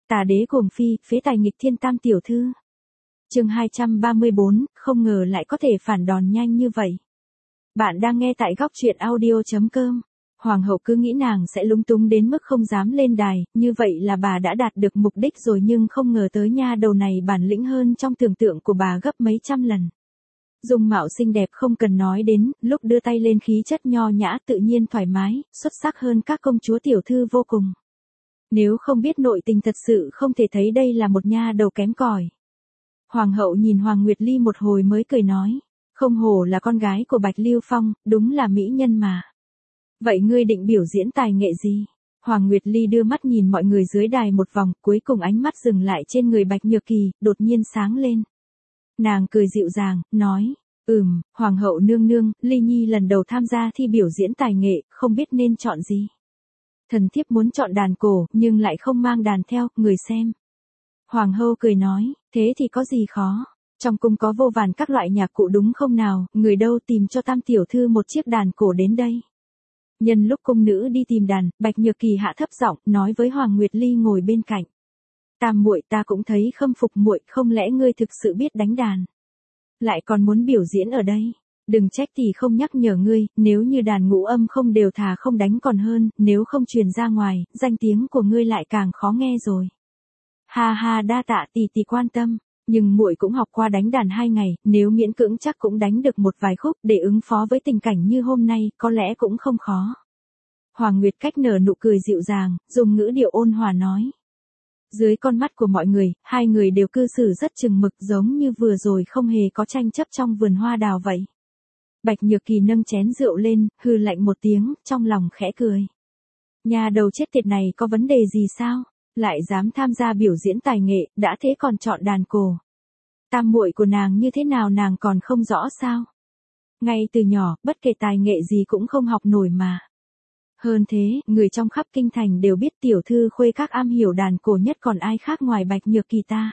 Tà đế cuồng phi, phế tài nghịch thiên tam tiểu thư. Chương 234, không ngờ lại có thể phản đòn nhanh như vậy. Bạn đang nghe tại góc truyện audio.com. Hoàng hậu cứ nghĩ nàng sẽ lúng túng đến mức không dám lên đài, như vậy là bà đã đạt được mục đích rồi, nhưng không ngờ tới nha đầu này bản lĩnh hơn trong tưởng tượng của bà gấp mấy trăm lần. Dung mạo xinh đẹp không cần nói đến, lúc đưa tay lên khí chất nho nhã tự nhiên thoải mái, xuất sắc hơn các công chúa tiểu thư vô cùng. Nếu không biết nội tình thật sự không thể thấy đây là một nha đầu kém cỏi. Hoàng hậu nhìn Hoàng Nguyệt Ly một hồi mới cười nói, không hổ là con gái của Bạch Lưu Phong, đúng là mỹ nhân mà. Vậy ngươi định biểu diễn tài nghệ gì? Hoàng Nguyệt Ly đưa mắt nhìn mọi người dưới đài một vòng, cuối cùng ánh mắt dừng lại trên người Bạch Nhược Kỳ, đột nhiên sáng lên. Nàng cười dịu dàng, nói, Hoàng hậu nương nương, Ly Nhi lần đầu tham gia thi biểu diễn tài nghệ, không biết nên chọn gì. Thần thiếp muốn chọn đàn cổ, nhưng lại không mang đàn theo, người xem. Hoàng hậu cười nói, thế thì có gì khó, trong cung có vô vàn các loại nhạc cụ đúng không nào, người đâu tìm cho tam tiểu thư một chiếc đàn cổ đến đây. Nhân lúc cung nữ đi tìm đàn, Bạch Nhược Kỳ hạ thấp giọng, nói với Hoàng Nguyệt Ly ngồi bên cạnh. Tam muội, ta cũng thấy khâm phục muội, không lẽ ngươi thực sự biết đánh đàn? Lại còn muốn biểu diễn ở đây? Đừng trách thì không nhắc nhở ngươi, nếu như đàn ngũ âm không đều thà không đánh còn hơn, nếu không truyền ra ngoài, danh tiếng của ngươi lại càng khó nghe rồi. Ha ha, đa tạ tỷ tỷ quan tâm, nhưng muội cũng học qua đánh đàn 2 ngày, nếu miễn cưỡng chắc cũng đánh được một vài khúc, để ứng phó với tình cảnh như hôm nay, có lẽ cũng không khó. Hoàng Nguyệt Cách nở nụ cười dịu dàng, dùng ngữ điệu ôn hòa nói. Dưới con mắt của mọi người, hai người đều cư xử rất chừng mực, giống như vừa rồi không hề có tranh chấp trong vườn hoa đào vậy. Bạch Nhược Kỳ nâng chén rượu lên, hừ lạnh một tiếng, trong lòng khẽ cười. Nhà đầu chết tiệt này có vấn đề gì sao? Lại dám tham gia biểu diễn tài nghệ, đã thế còn chọn đàn cổ. Tam muội của nàng như thế nào nàng còn không rõ sao? Ngay từ nhỏ, bất kể tài nghệ gì cũng không học nổi mà. Hơn thế, người trong khắp kinh thành đều biết tiểu thư Khuê Các am hiểu đàn cổ nhất, còn ai khác ngoài Bạch Nhược Kỳ ta.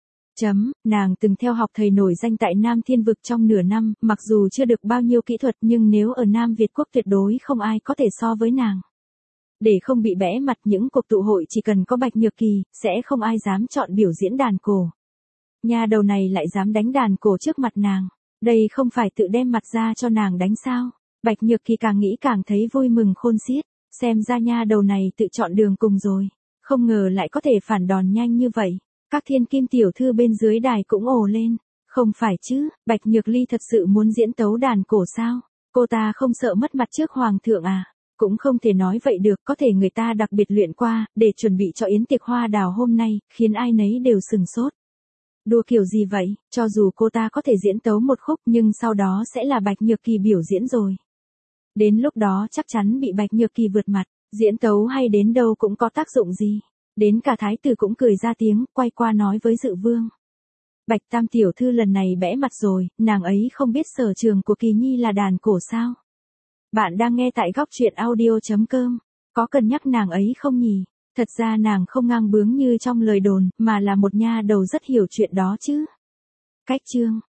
Nàng từng theo học thầy nổi danh tại Nam Thiên Vực trong nửa năm, mặc dù chưa được bao nhiêu kỹ thuật nhưng nếu ở Nam Việt Quốc tuyệt đối không ai có thể so với nàng. Để không bị bẽ mặt những cuộc tụ hội chỉ cần có Bạch Nhược Kỳ, sẽ không ai dám chọn biểu diễn đàn cổ. Nhà đầu này lại dám đánh đàn cổ trước mặt nàng, đây không phải tự đem mặt ra cho nàng đánh sao? Bạch Nhược Kỳ càng nghĩ càng thấy vui mừng khôn xiết, xem ra nha đầu này tự chọn đường cùng rồi, không ngờ lại có thể phản đòn nhanh như vậy. Các thiên kim tiểu thư bên dưới đài cũng ồ lên, không phải chứ, Bạch Nhược Ly thật sự muốn diễn tấu đàn cổ sao? Cô ta không sợ mất mặt trước hoàng thượng à? Cũng không thể nói vậy được, có thể người ta đặc biệt luyện qua, để chuẩn bị cho yến tiệc hoa đào hôm nay, khiến ai nấy đều sừng sốt. Đùa kiểu gì vậy, cho dù cô ta có thể diễn tấu một khúc nhưng sau đó sẽ là Bạch Nhược Kỳ biểu diễn rồi. Đến lúc đó chắc chắn bị Bạch Nhược Kỳ vượt mặt, diễn tấu hay đến đâu cũng có tác dụng gì. Đến cả thái tử cũng cười ra tiếng, quay qua nói với Dự Vương. Bạch tam tiểu thư lần này bẽ mặt rồi, nàng ấy không biết sở trường của Kỳ Nhi là đàn cổ sao? Bạn đang nghe tại góc truyện audio.com, có cần nhắc nàng ấy không nhỉ? Thật ra nàng không ngang bướng như trong lời đồn, mà là một nha đầu rất hiểu chuyện đó chứ. Cách chương